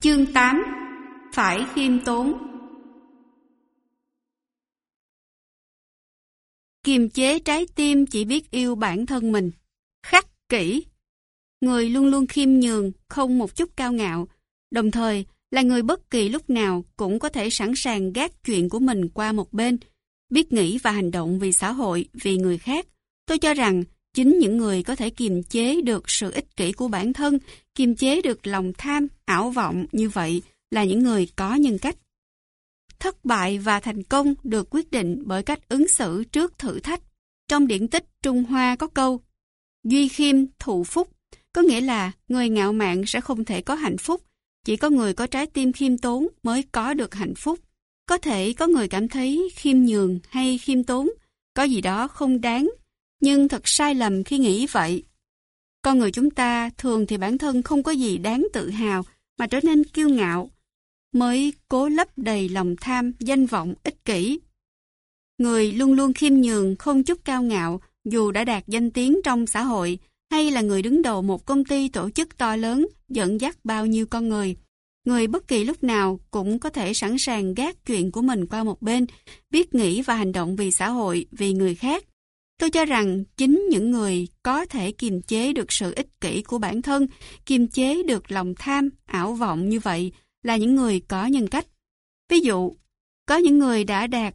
Chương 8. Phải khiêm tốn. Kiềm chế trái tim chỉ biết yêu bản thân mình. Khắc kỷ. Người luôn luôn khiêm nhường, không một chút cao ngạo, đồng thời là người bất kỳ lúc nào cũng có thể sẵn sàng gác chuyện của mình qua một bên, biết nghĩ và hành động vì xã hội, vì người khác. Tôi cho rằng chính những người có thể kiềm chế được sự ích kỷ của bản thân, kiềm chế được lòng tham, ảo vọng như vậy là những người có nhân cách. Thất bại và thành công được quyết định bởi cách ứng xử trước thử thách. Trong điển tích Trung Hoa có câu duy khiêm thụ phúc, có nghĩa là người ngạo mạn sẽ không thể có hạnh phúc, chỉ có người có trái tim khiêm tốn mới có được hạnh phúc. Có thể có người cảm thấy khiêm nhường hay khiêm tốn có gì đó không đáng, nhưng thật sai lầm khi nghĩ vậy. Con người chúng ta thường thì bản thân không có gì đáng tự hào mà trở nên kiêu ngạo, mới cố lấp đầy lòng tham, danh vọng, ích kỷ. Người luôn luôn khiêm nhường, không chút cao ngạo, dù đã đạt danh tiếng trong xã hội, hay là người đứng đầu một công ty tổ chức to lớn, dẫn dắt bao nhiêu con người. Người bất kỳ lúc nào cũng có thể sẵn sàng gác chuyện của mình qua một bên, biết nghĩ và hành động vì xã hội, vì người khác. Tôi cho rằng chính những người có thể kiềm chế được sự ích kỷ của bản thân, kiềm chế được lòng tham, ảo vọng như vậy là những người có nhân cách. Ví dụ, có những người đã đạt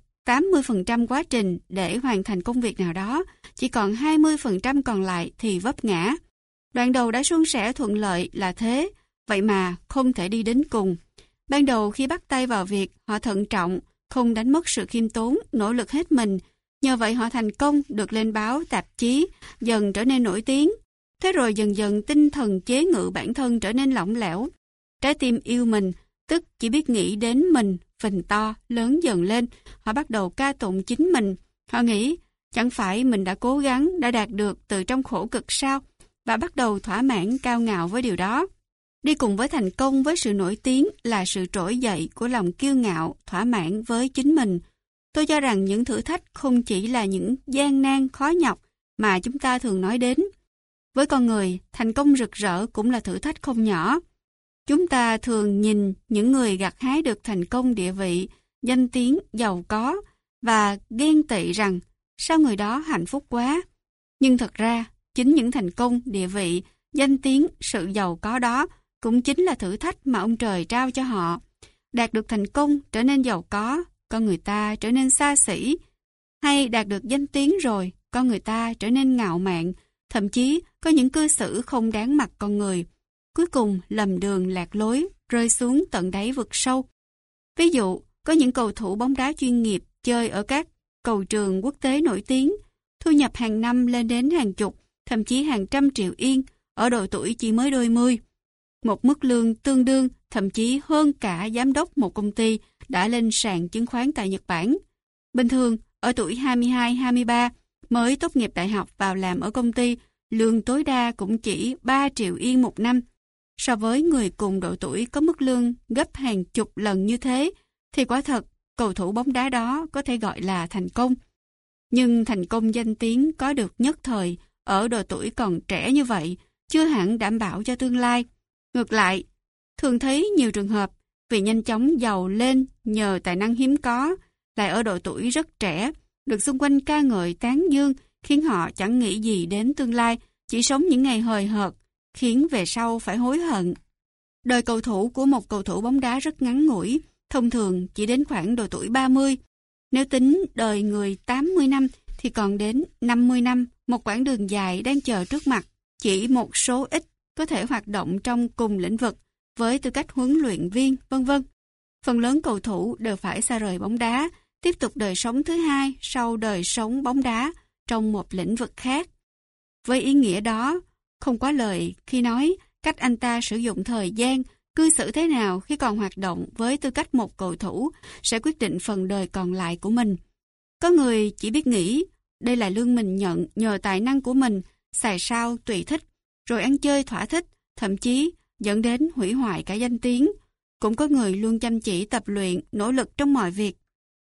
80% quá trình để hoàn thành công việc nào đó, chỉ còn 20% còn lại thì vấp ngã. Đoạn đầu đã suôn sẻ thuận lợi là thế, vậy mà không thể đi đến cùng. Ban đầu khi bắt tay vào việc, họ thận trọng, không đánh mất sự khiêm tốn, nỗ lực hết mình. Nhờ vậy họ thành công, được lên báo, tạp chí, dần trở nên nổi tiếng. Thế rồi dần dần tinh thần chế ngự bản thân trở nên lỏng lẻo. Trái tim yêu mình, tức chỉ biết nghĩ đến mình, phình to, lớn dần lên. Họ bắt đầu ca tụng chính mình. Họ nghĩ, chẳng phải mình đã cố gắng, đã đạt được từ trong khổ cực sao? Và bắt đầu thỏa mãn cao ngạo với điều đó. Đi cùng với thành công, với sự nổi tiếng là sự trỗi dậy của lòng kiêu ngạo, thỏa mãn với chính mình. Tôi cho rằng những thử thách không chỉ là những gian nan khó nhọc mà chúng ta thường nói đến. Với con người, thành công rực rỡ cũng là thử thách không nhỏ. Chúng ta thường nhìn những người gặt hái được thành công địa vị, danh tiếng, giàu có và ghen tị rằng sao người đó hạnh phúc quá. Nhưng thật ra, chính những thành công, địa vị, danh tiếng, sự giàu có đó cũng chính là thử thách mà ông trời trao cho họ. Đạt được thành công, trở nên giàu có, con người ta trở nên xa xỉ, hay đạt được danh tiếng rồi, con người ta trở nên ngạo mạn, thậm chí có những cư xử không đáng mặt con người. Cuối cùng lầm đường lạc lối, rơi xuống tận đáy vực sâu. Ví dụ, có những cầu thủ bóng đá chuyên nghiệp chơi ở các cầu trường quốc tế nổi tiếng, thu nhập hàng năm lên đến hàng chục, thậm chí hàng trăm triệu yên, ở độ tuổi chỉ mới đôi mươi. Một mức lương tương đương, thậm chí hơn cả giám đốc một công ty đã lên sàn chứng khoán tại Nhật Bản. Bình thường, ở tuổi 22-23 mới tốt nghiệp đại học vào làm ở công ty, lương tối đa cũng chỉ 3 triệu yên một năm. So với người cùng độ tuổi có mức lương gấp hàng chục lần như thế, thì quả thật, cầu thủ bóng đá đó có thể gọi là thành công. Nhưng thành công danh tiếng có được nhất thời, ở độ tuổi còn trẻ như vậy, chưa hẳn đảm bảo cho tương lai. Ngược lại, thường thấy nhiều trường hợp vì nhanh chóng giàu lên nhờ tài năng hiếm có, lại ở độ tuổi rất trẻ, được xung quanh ca ngợi tán dương, khiến họ chẳng nghĩ gì đến tương lai, chỉ sống những ngày hời hợt, khiến về sau phải hối hận. Đời cầu thủ của một cầu thủ bóng đá rất ngắn ngủi, thông thường chỉ đến khoảng độ tuổi 30. Nếu tính đời người 80 năm thì còn đến 50 năm, một quãng đường dài đang chờ trước mặt. Chỉ một số ít có thể hoạt động trong cùng lĩnh vực với tư cách huấn luyện viên, vân vân. Phần lớn cầu thủ đều phải xa rời bóng đá, tiếp tục đời sống thứ hai sau đời sống bóng đá trong một lĩnh vực khác. Với ý nghĩa đó, không quá lời khi nói cách anh ta sử dụng thời gian, cư xử thế nào khi còn hoạt động với tư cách một cầu thủ sẽ quyết định phần đời còn lại của mình. Có người chỉ biết nghĩ, đây là lương mình nhận nhờ tài năng của mình, xài sao tùy thích, rồi ăn chơi thỏa thích, thậm chí dẫn đến hủy hoại cả danh tiếng. Cũng có người luôn chăm chỉ tập luyện, nỗ lực trong mọi việc.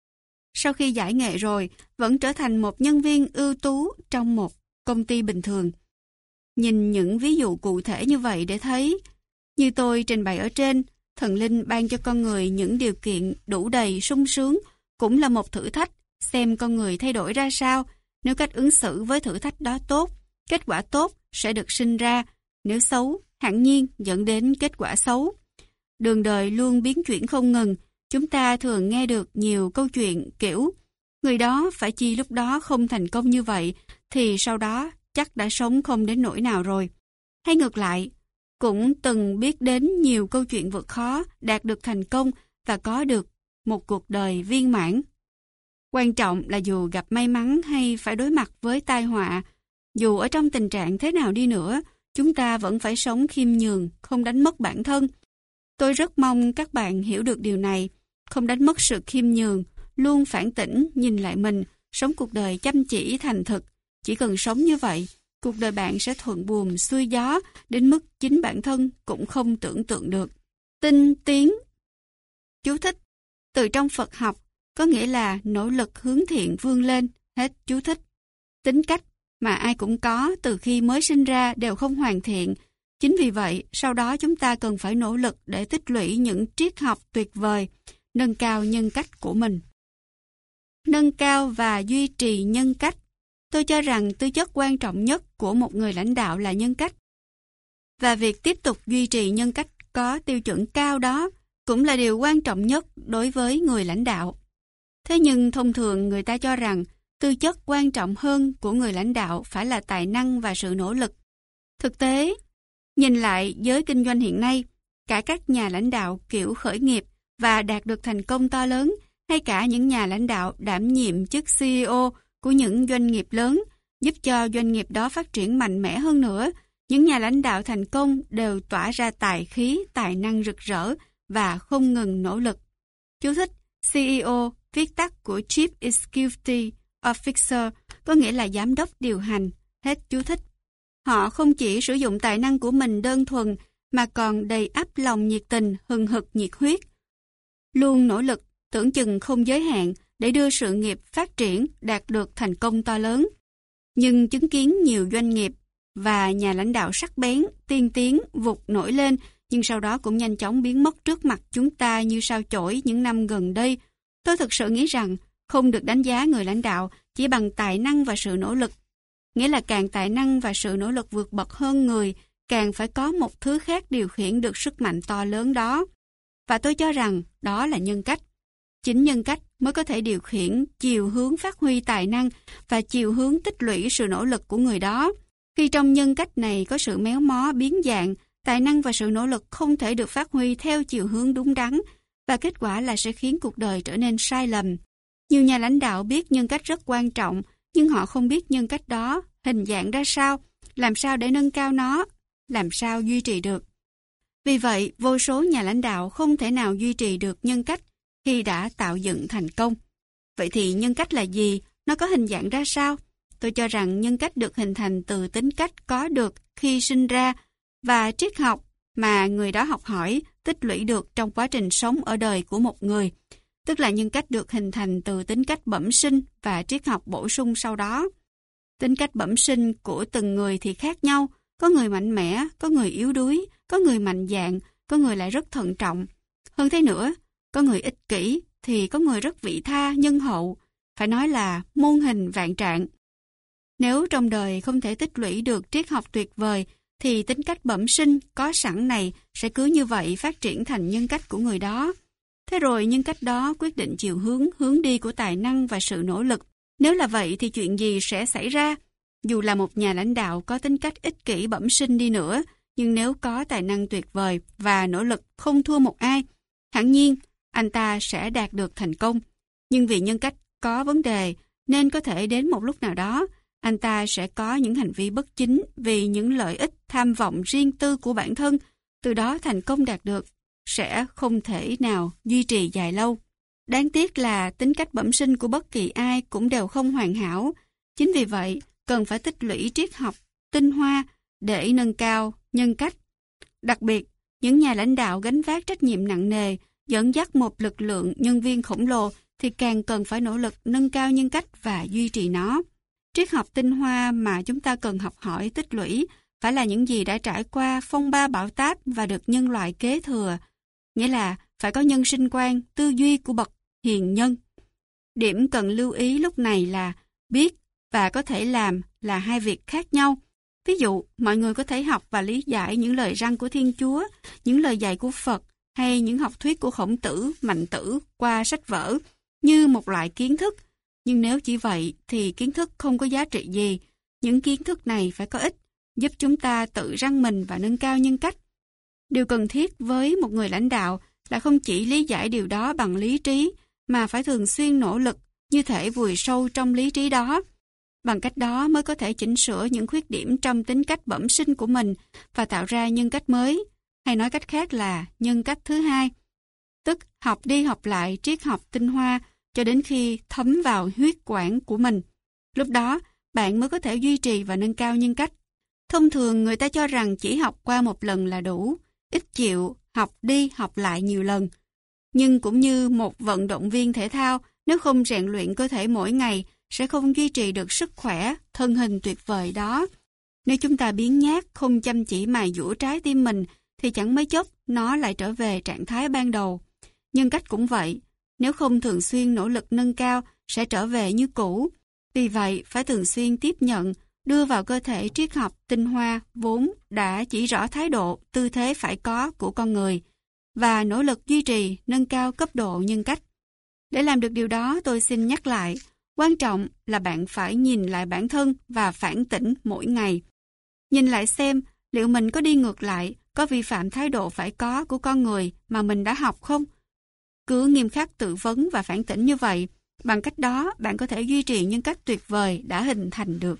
Sau khi giải nghệ rồi, vẫn trở thành một nhân viên ưu tú trong một công ty bình thường. Nhìn những ví dụ cụ thể như vậy để thấy, như tôi trình bày ở trên, thần linh ban cho con người những điều kiện đủ đầy sung sướng cũng là một thử thách, xem con người thay đổi ra sao. Nếu cách ứng xử với thử thách đó tốt, kết quả tốt sẽ được sinh ra. Nếu xấu, hẳn nhiên dẫn đến kết quả xấu. Đường đời luôn biến chuyển không ngừng. Chúng ta thường nghe được nhiều câu chuyện kiểu người đó phải chi lúc đó không thành công như vậy thì sau đó chắc đã sống không đến nỗi nào rồi. Hay ngược lại, cũng từng biết đến nhiều câu chuyện vượt khó, đạt được thành công và có được một cuộc đời viên mãn. Quan trọng là dù gặp may mắn hay phải đối mặt với tai họa, dù ở trong tình trạng thế nào đi nữa, chúng ta vẫn phải sống khiêm nhường, không đánh mất bản thân. Tôi rất mong các bạn hiểu được điều này, không đánh mất sự khiêm nhường, luôn phản tỉnh, nhìn lại mình, sống cuộc đời chăm chỉ thành thực. Chỉ cần sống như vậy, cuộc đời bạn sẽ thuận buồm xuôi gió, đến mức chính bản thân cũng không tưởng tượng được. Tinh tiến. Chú thích. Từ trong Phật học, có nghĩa là nỗ lực hướng thiện vươn lên, hết chú thích. Tính cách mà ai cũng có từ khi mới sinh ra đều không hoàn thiện. Chính vì vậy, sau đó chúng ta cần phải nỗ lực để tích lũy những triết học tuyệt vời, nâng cao nhân cách của mình. Nâng cao và duy trì nhân cách. Tôi cho rằng tư chất quan trọng nhất của một người lãnh đạo là nhân cách. Và việc tiếp tục duy trì nhân cách có tiêu chuẩn cao đó cũng là điều quan trọng nhất đối với người lãnh đạo. Thế nhưng thông thường người ta cho rằng tư chất quan trọng hơn của người lãnh đạo phải là tài năng và sự nỗ lực. Thực tế, nhìn lại giới kinh doanh hiện nay, cả các nhà lãnh đạo kiểu khởi nghiệp và đạt được thành công to lớn, hay cả những nhà lãnh đạo đảm nhiệm chức CEO của những doanh nghiệp lớn, giúp cho doanh nghiệp đó phát triển mạnh mẽ hơn nữa, những nhà lãnh đạo thành công đều tỏa ra tài khí, tài năng rực rỡ và không ngừng nỗ lực. Chú thích: CEO, viết tắt của Chief Executive Officer, có nghĩa là giám đốc điều hành, hết chú thích. Họ không chỉ sử dụng tài năng của mình đơn thuần, mà còn đầy ắp lòng nhiệt tình, hừng hực nhiệt huyết. Luôn nỗ lực, tưởng chừng không giới hạn để đưa sự nghiệp phát triển, đạt được thành công to lớn. Nhưng chứng kiến nhiều doanh nghiệp và nhà lãnh đạo sắc bén, tiên tiến, vụt nổi lên, nhưng sau đó cũng nhanh chóng biến mất trước mặt chúng ta như sao chổi những năm gần đây. Tôi thực sự nghĩ rằng không được đánh giá người lãnh đạo chỉ bằng tài năng và sự nỗ lực. Nghĩa là càng tài năng và sự nỗ lực vượt bậc hơn người, càng phải có một thứ khác điều khiển được sức mạnh to lớn đó. Và tôi cho rằng đó là nhân cách. Chính nhân cách mới có thể điều khiển chiều hướng phát huy tài năng và chiều hướng tích lũy sự nỗ lực của người đó. Khi trong nhân cách này có sự méo mó, biến dạng, tài năng và sự nỗ lực không thể được phát huy theo chiều hướng đúng đắn, và kết quả là sẽ khiến cuộc đời trở nên sai lầm. Nhiều nhà lãnh đạo biết nhân cách rất quan trọng, nhưng họ không biết nhân cách đó hình dạng ra sao, làm sao để nâng cao nó, làm sao duy trì được. Vì vậy, vô số nhà lãnh đạo không thể nào duy trì được nhân cách khi đã tạo dựng thành công. Vậy thì nhân cách là gì? Nó có hình dạng ra sao? Tôi cho rằng nhân cách được hình thành từ tính cách có được khi sinh ra và triết học mà người đó học hỏi, tích lũy được trong quá trình sống ở đời của một người. Tức là nhân cách được hình thành từ tính cách bẩm sinh và triết học bổ sung sau đó. Tính cách bẩm sinh của từng người thì khác nhau. Có người mạnh mẽ, có người yếu đuối, có người mạnh dạn, có người lại rất thận trọng. Hơn thế nữa, có người ích kỷ thì có người rất vị tha, nhân hậu. Phải nói là muôn hình vạn trạng. Nếu trong đời không thể tích lũy được triết học tuyệt vời, thì tính cách bẩm sinh có sẵn này sẽ cứ như vậy phát triển thành nhân cách của người đó. Thế rồi nhân cách đó quyết định chiều hướng đi của tài năng và sự nỗ lực. Nếu là vậy thì chuyện gì sẽ xảy ra? Dù là một nhà lãnh đạo có tính cách ích kỷ bẩm sinh đi nữa, nhưng nếu có tài năng tuyệt vời và nỗ lực không thua một ai, hẳn nhiên anh ta sẽ đạt được thành công. Nhưng vì nhân cách có vấn đề, nên có thể đến một lúc nào đó, anh ta sẽ có những hành vi bất chính vì những lợi ích tham vọng riêng tư của bản thân, từ đó thành công đạt được sẽ không thể nào duy trì dài lâu. Đáng tiếc là tính cách bẩm sinh của bất kỳ ai cũng đều không hoàn hảo. Chính vì vậy, cần phải tích lũy triết học tinh hoa để nâng cao nhân cách. Đặc biệt, những nhà lãnh đạo gánh vác trách nhiệm nặng nề, dẫn dắt một lực lượng nhân viên khổng lồ thì càng cần phải nỗ lực nâng cao nhân cách và duy trì nó. Triết học tinh hoa mà chúng ta cần học hỏi tích lũy phải là những gì đã trải qua phong ba bão táp và được nhân loại kế thừa. nghĩa là phải có nhân sinh quan, tư duy của bậc hiền nhân. Điểm cần lưu ý lúc này là biết và có thể làm là hai việc khác nhau. Ví dụ, mọi người có thể học và lý giải những lời răn của Thiên Chúa, những lời dạy của Phật hay những học thuyết của Khổng Tử, Mạnh Tử qua sách vở như một loại kiến thức. Nhưng nếu chỉ vậy thì kiến thức không có giá trị gì. Những kiến thức này phải có ích, giúp chúng ta tự răn mình và nâng cao nhân cách. Điều cần thiết với một người lãnh đạo là không chỉ lý giải điều đó bằng lý trí, mà phải thường xuyên nỗ lực như thể vùi sâu trong lý trí đó. Bằng cách đó mới có thể chỉnh sửa những khuyết điểm trong tính cách bẩm sinh của mình và tạo ra nhân cách mới, hay nói cách khác là nhân cách thứ hai. Tức học đi học lại triết học tinh hoa cho đến khi thấm vào huyết quản của mình. Lúc đó, bạn mới có thể duy trì và nâng cao nhân cách. Thông thường người ta cho rằng chỉ học qua một lần là đủ, ít chịu học đi học lại nhiều lần. Nhưng cũng như một vận động viên thể thao, nếu không rèn luyện cơ thể mỗi ngày, sẽ không duy trì được sức khỏe, thân hình tuyệt vời đó. Nếu chúng ta biếng nhác, không chăm chỉ mài dũa trái tim mình, thì chẳng mấy chốc nó lại trở về trạng thái ban đầu. Nhân cách cũng vậy, nếu không thường xuyên nỗ lực nâng cao, sẽ trở về như cũ. Vì vậy, phải thường xuyên tiếp nhận, đưa vào cơ thể triết học tinh hoa vốn đã chỉ rõ thái độ, tư thế phải có của con người, và nỗ lực duy trì, nâng cao cấp độ nhân cách. Để làm được điều đó, tôi xin nhắc lại, quan trọng là bạn phải nhìn lại bản thân và phản tỉnh mỗi ngày. Nhìn lại xem liệu mình có đi ngược lại, có vi phạm thái độ phải có của con người mà mình đã học không? Cứ nghiêm khắc tự vấn và phản tỉnh như vậy, bằng cách đó bạn có thể duy trì nhân cách tuyệt vời đã hình thành được.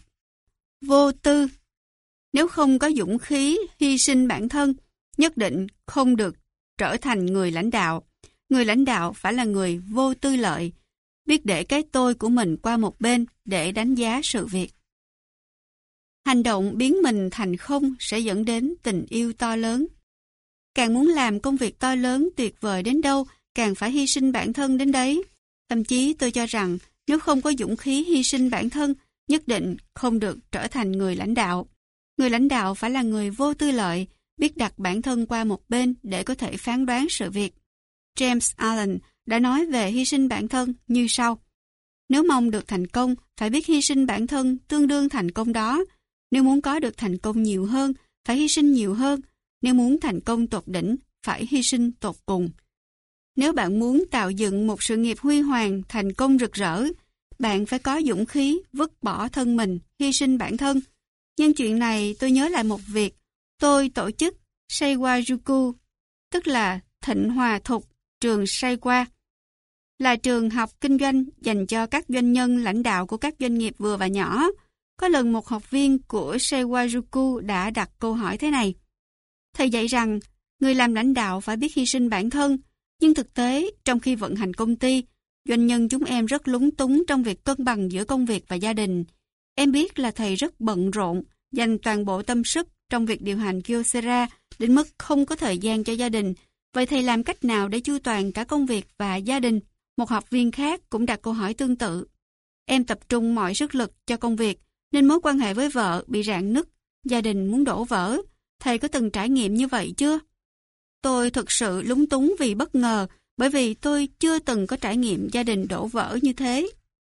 Vô tư. Nếu không có dũng khí hy sinh bản thân, nhất định không được trở thành người lãnh đạo. Người lãnh đạo phải là người vô tư lợi, biết để cái tôi của mình qua một bên để đánh giá sự việc. Hành động biến mình thành không sẽ dẫn đến tình yêu to lớn. Càng muốn làm công việc to lớn tuyệt vời đến đâu, càng phải hy sinh bản thân đến đấy. Thậm chí tôi cho rằng nếu không có dũng khí hy sinh bản thân, nhất định không được trở thành người lãnh đạo. Người lãnh đạo phải là người vô tư lợi, biết đặt bản thân qua một bên để có thể phán đoán sự việc. James Allen đã nói về hy sinh bản thân như sau. Nếu mong được thành công, phải biết hy sinh bản thân tương đương thành công đó. Nếu muốn có được thành công nhiều hơn, phải hy sinh nhiều hơn. Nếu muốn thành công tột đỉnh, phải hy sinh tột cùng. Nếu bạn muốn tạo dựng một sự nghiệp huy hoàng, thành công rực rỡ, bạn phải có dũng khí vứt bỏ thân mình, hy sinh bản thân. Nhân chuyện này tôi nhớ lại một việc. Tôi tổ chức Seiwajuku, tức là Thịnh Hòa Thục, trường Seiwa, là trường học kinh doanh dành cho các doanh nhân lãnh đạo của các doanh nghiệp vừa và nhỏ. Có lần một học viên của Seiwajuku đã đặt câu hỏi thế này. Thầy dạy rằng, người làm lãnh đạo phải biết hy sinh bản thân, nhưng thực tế, trong khi vận hành công ty, doanh nhân chúng em rất lúng túng trong việc cân bằng giữa công việc và gia đình. Em biết là thầy rất bận rộn, dành toàn bộ tâm sức trong việc điều hành Kyocera đến mức không có thời gian cho gia đình. Vậy thầy làm cách nào để chu toàn cả công việc và gia đình? Một học viên khác cũng đặt câu hỏi tương tự. Em tập trung mọi sức lực cho công việc, nên mối quan hệ với vợ bị rạn nứt, gia đình muốn đổ vỡ. Thầy có từng trải nghiệm như vậy chưa? Tôi thực sự lúng túng vì bất ngờ, bởi vì tôi chưa từng có trải nghiệm gia đình đổ vỡ như thế.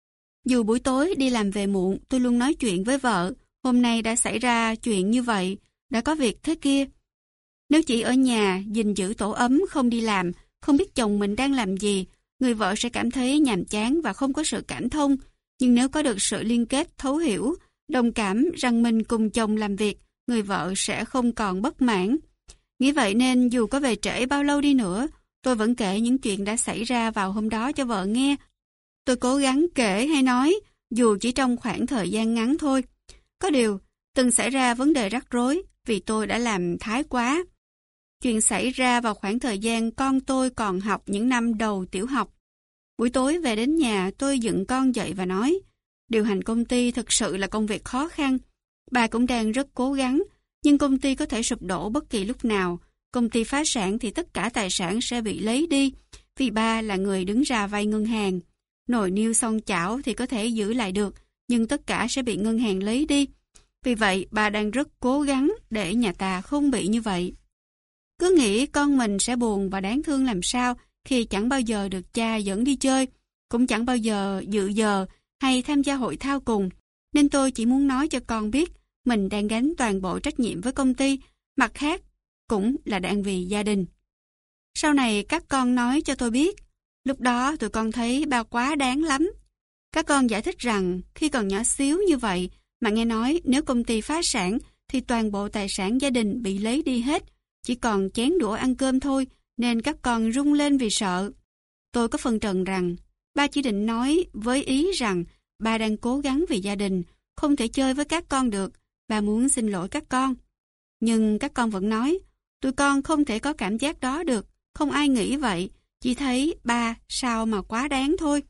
Dù buổi tối đi làm về muộn, tôi luôn nói chuyện với vợ. Hôm nay đã xảy ra chuyện như vậy, đã có việc thế kia. Nếu chỉ ở nhà, gìn giữ tổ ấm, không đi làm, không biết chồng mình đang làm gì, người vợ sẽ cảm thấy nhàm chán và không có sự cảm thông. Nhưng nếu có được sự liên kết, thấu hiểu, đồng cảm rằng mình cùng chồng làm việc, người vợ sẽ không còn bất mãn. Nghĩ vậy nên dù có về trễ bao lâu đi nữa, tôi vẫn kể những chuyện đã xảy ra vào hôm đó cho vợ nghe. Tôi cố gắng kể hay nói, dù chỉ trong khoảng thời gian ngắn thôi. Có điều, từng xảy ra vấn đề rắc rối vì tôi đã làm thái quá. Chuyện xảy ra vào khoảng thời gian con tôi còn học những năm đầu tiểu học. Buổi tối về đến nhà tôi dựng con dậy và nói, điều hành công ty thực sự là công việc khó khăn. Bà cũng đang rất cố gắng, nhưng công ty có thể sụp đổ bất kỳ lúc nào. Công ty phá sản thì tất cả tài sản sẽ bị lấy đi, vì ba là người đứng ra vay ngân hàng. Nồi niêu xoong chảo thì có thể giữ lại được, nhưng tất cả sẽ bị ngân hàng lấy đi. Vì vậy, bà đang rất cố gắng để nhà ta không bị như vậy. Cứ nghĩ con mình sẽ buồn và đáng thương làm sao khi chẳng bao giờ được cha dẫn đi chơi, cũng chẳng bao giờ dự giờ hay tham gia hội thao cùng. Nên tôi chỉ muốn nói cho con biết mình đang gánh toàn bộ trách nhiệm với công ty, mặt khác cũng là đang vì gia đình. Sau này các con nói cho tôi biết, lúc đó tụi con thấy ba quá đáng lắm. Các con giải thích rằng khi còn nhỏ xíu như vậy mà nghe nói nếu công ty phá sản thì toàn bộ tài sản gia đình bị lấy đi hết, chỉ còn chén đũa ăn cơm thôi, nên các con run lên vì sợ. Tôi có phân trần rằng ba chỉ định nói với ý rằng ba đang cố gắng vì gia đình, không thể chơi với các con được, ba muốn xin lỗi các con. Nhưng các con vẫn nói, tụi con không thể có cảm giác đó được, không ai nghĩ vậy, chỉ thấy ba sao mà quá đáng thôi.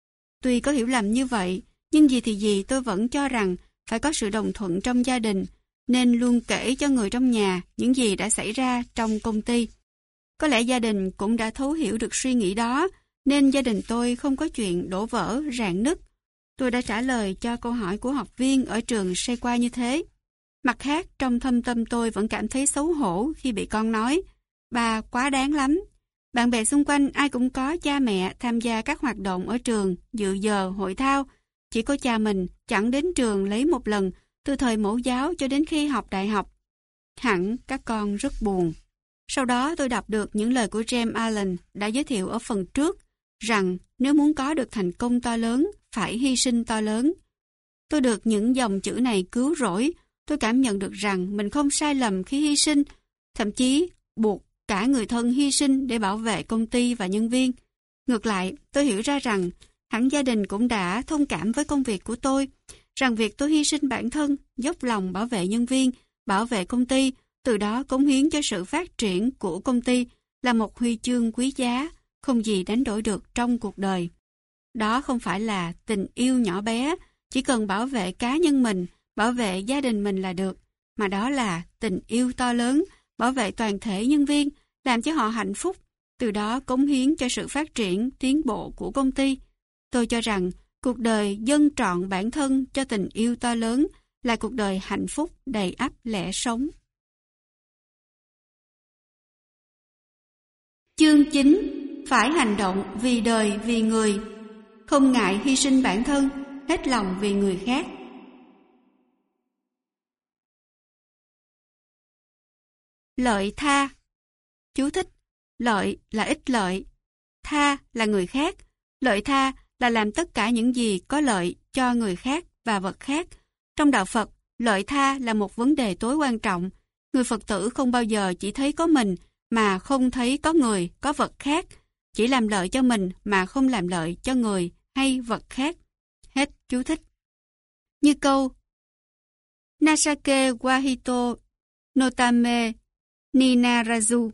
Tuy có hiểu lầm như vậy, nhưng gì thì gì tôi vẫn cho rằng phải có sự đồng thuận trong gia đình, nên luôn kể cho người trong nhà những gì đã xảy ra trong công ty. Có lẽ gia đình cũng đã thấu hiểu được suy nghĩ đó, nên gia đình tôi không có chuyện đổ vỡ, rạn nứt. Tôi đã trả lời cho câu hỏi của học viên ở trường say qua như thế. Mặt khác, trong thâm tâm tôi vẫn cảm thấy xấu hổ khi bị con nói, ba quá đáng lắm. Bạn bè xung quanh ai cũng có cha mẹ tham gia các hoạt động ở trường, dự giờ, hội thao. Chỉ có cha mình chẳng đến trường lấy một lần, từ thời mẫu giáo cho đến khi học đại học. Hẳn các con rất buồn. Sau đó tôi đọc được những lời của James Allen đã giới thiệu ở phần trước, rằng nếu muốn có được thành công to lớn, phải hy sinh to lớn. Tôi được những dòng chữ này cứu rỗi. Tôi cảm nhận được rằng mình không sai lầm khi hy sinh, thậm chí buộc cả người thân hy sinh để bảo vệ công ty và nhân viên. Ngược lại, tôi hiểu ra rằng hẳn gia đình cũng đã thông cảm với công việc của tôi, rằng việc tôi hy sinh bản thân, dốc lòng bảo vệ nhân viên, bảo vệ công ty, từ đó cống hiến cho sự phát triển của công ty là một huy chương quý giá, không gì đánh đổi được trong cuộc đời. Đó không phải là tình yêu nhỏ bé, chỉ cần bảo vệ cá nhân mình, bảo vệ gia đình mình là được, mà đó là tình yêu to lớn, bảo vệ toàn thể nhân viên, làm cho họ hạnh phúc, từ đó cống hiến cho sự phát triển, tiến bộ của công ty. Tôi cho rằng cuộc đời dâng trọn bản thân cho tình yêu to lớn là cuộc đời hạnh phúc đầy ắp lẽ sống. Chương 9. Phải hành động vì đời, vì người. Không ngại hy sinh bản thân, hết lòng vì người khác. Lợi tha. Chú thích: lợi là ích lợi, tha là người khác. Lợi tha là làm tất cả những gì có lợi cho người khác và vật khác. Trong đạo Phật, lợi tha là một vấn đề tối quan trọng. Người Phật tử không bao giờ chỉ thấy có mình mà không thấy có người, có vật khác, chỉ làm lợi cho mình mà không làm lợi cho người hay vật khác. Hết chú thích. Như câu Nasake Wahito Notame Ninarazu.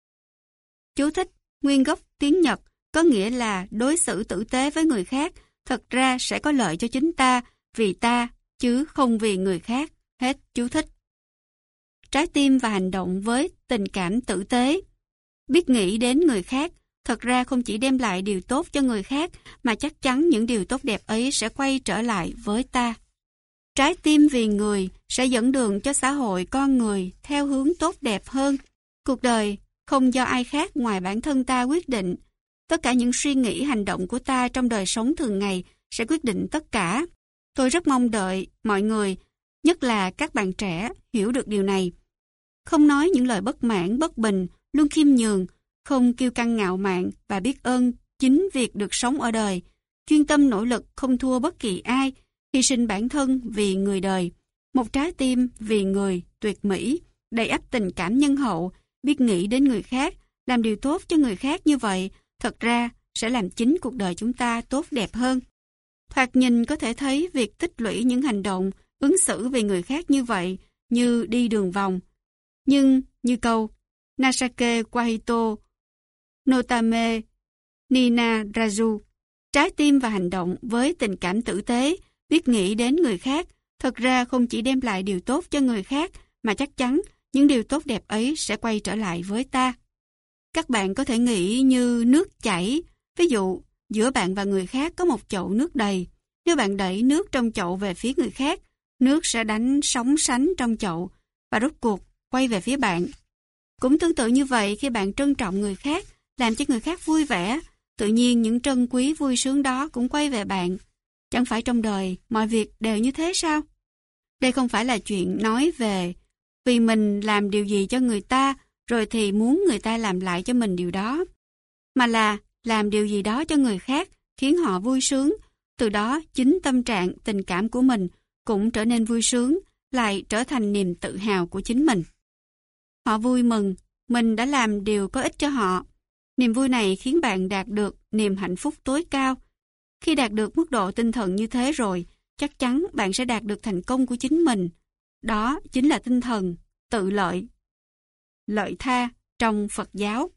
Chú thích: nguyên gốc tiếng Nhật có nghĩa là đối xử tử tế với người khác, thật ra sẽ có lợi cho chính ta, vì ta, chứ không vì người khác. Hết chú thích. Trái tim và hành động với tình cảm tử tế. Biết nghĩ đến người khác, thật ra không chỉ đem lại điều tốt cho người khác, mà chắc chắn những điều tốt đẹp ấy sẽ quay trở lại với ta. Trái tim vì người sẽ dẫn đường cho xã hội con người theo hướng tốt đẹp hơn. Cuộc đời không do ai khác ngoài bản thân ta quyết định. Tất cả những suy nghĩ, hành động của ta trong đời sống thường ngày sẽ quyết định tất cả. Tôi rất mong đợi mọi người, nhất là các bạn trẻ, hiểu được điều này. Không nói những lời bất mãn, bất bình, luôn khiêm nhường, không kiêu căng ngạo mạn và biết ơn chính việc được sống ở đời. Chuyên tâm nỗ lực không thua bất kỳ ai, hy sinh bản thân vì người đời. Một trái tim vì người tuyệt mỹ, đầy ắp tình cảm nhân hậu, biết nghĩ đến người khác, làm điều tốt cho người khác như vậy, thật ra sẽ làm chính cuộc đời chúng ta tốt đẹp hơn. Thoạt nhìn có thể thấy việc tích lũy những hành động, ứng xử vì người khác như vậy, như đi đường vòng. Nhưng, như câu Nasake Wahito Notame Ninarazu, trái tim và hành động với tình cảm tử tế, biết nghĩ đến người khác, thật ra không chỉ đem lại điều tốt cho người khác, mà chắc chắn những điều tốt đẹp ấy sẽ quay trở lại với ta. Các bạn có thể nghĩ như nước chảy. Ví dụ, giữa bạn và người khác có một chậu nước đầy. Nếu bạn đẩy nước trong chậu về phía người khác, nước sẽ đánh sóng sánh trong chậu và rốt cuộc quay về phía bạn. Cũng tương tự như vậy, khi bạn trân trọng người khác, làm cho người khác vui vẻ, tự nhiên những trân quý vui sướng đó cũng quay về bạn. Chẳng phải trong đời mọi việc đều như thế sao? Đây không phải là chuyện nói về vì mình làm điều gì cho người ta rồi thì muốn người ta làm lại cho mình điều đó, mà là làm điều gì đó cho người khác khiến họ vui sướng, từ đó chính tâm trạng, tình cảm của mình cũng trở nên vui sướng, lại trở thành niềm tự hào của chính mình. Họ vui mừng, mình đã làm điều có ích cho họ. Niềm vui này khiến bạn đạt được niềm hạnh phúc tối cao. Khi đạt được mức độ tinh thần như thế rồi, chắc chắn bạn sẽ đạt được thành công của chính mình. Đó chính là tinh thần tự lợi, lợi tha trong Phật giáo.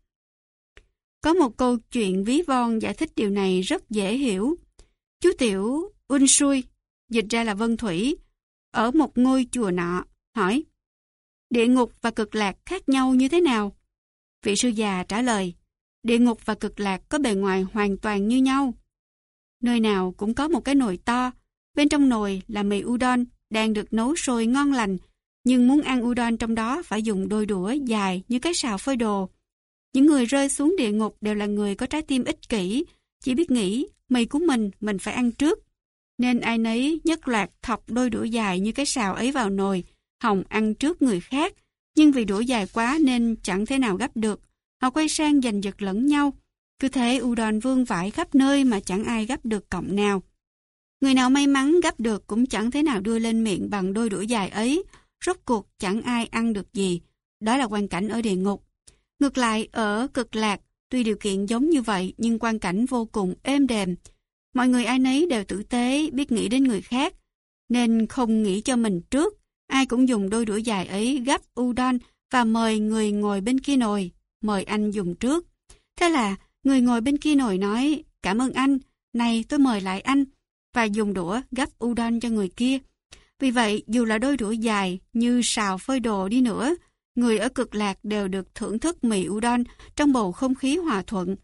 Có một câu chuyện ví von giải thích điều này rất dễ hiểu. Chú tiểu Uân Sui, dịch ra là Vân Thủy, ở một ngôi chùa nọ, hỏi: địa ngục và cực lạc khác nhau như thế nào? Vị sư già trả lời: địa ngục và cực lạc có bề ngoài hoàn toàn như nhau. Nơi nào cũng có một cái nồi to, bên trong nồi là mì udon đang được nấu sôi ngon lành, nhưng muốn ăn udon trong đó phải dùng đôi đũa dài như cái sào phơi đồ. Những người rơi xuống địa ngục đều là người có trái tim ích kỷ, chỉ biết nghĩ mì của mình phải ăn trước. Nên ai nấy nhất loạt thọc đôi đũa dài như cái sào ấy vào nồi, hòng ăn trước người khác. Nhưng vì đũa dài quá nên chẳng thể nào gắp được. Họ quay sang giành giật lẫn nhau. Cứ thế udon vương vãi khắp nơi mà chẳng ai gắp được cọng nào. Người nào may mắn gắp được cũng chẳng thể nào đưa lên miệng bằng đôi đũa dài ấy. Rốt cuộc chẳng ai ăn được gì. Đó là quang cảnh ở địa ngục. Ngược lại, ở cực lạc, tuy điều kiện giống như vậy nhưng quang cảnh vô cùng êm đềm. Mọi người ai nấy đều tử tế, biết nghĩ đến người khác, nên không nghĩ cho mình trước. Ai cũng dùng đôi đũa dài ấy gắp udon và mời người ngồi bên kia nồi, mời anh dùng trước. Thế là người ngồi bên kia nồi nói: cảm ơn anh, này tôi mời lại anh, và dùng đũa gắp udon cho người kia. Vì vậy, dù là đôi đũa dài như sào phơi đồ đi nữa, người ở cực lạc đều được thưởng thức mì udon trong bầu không khí hòa thuận.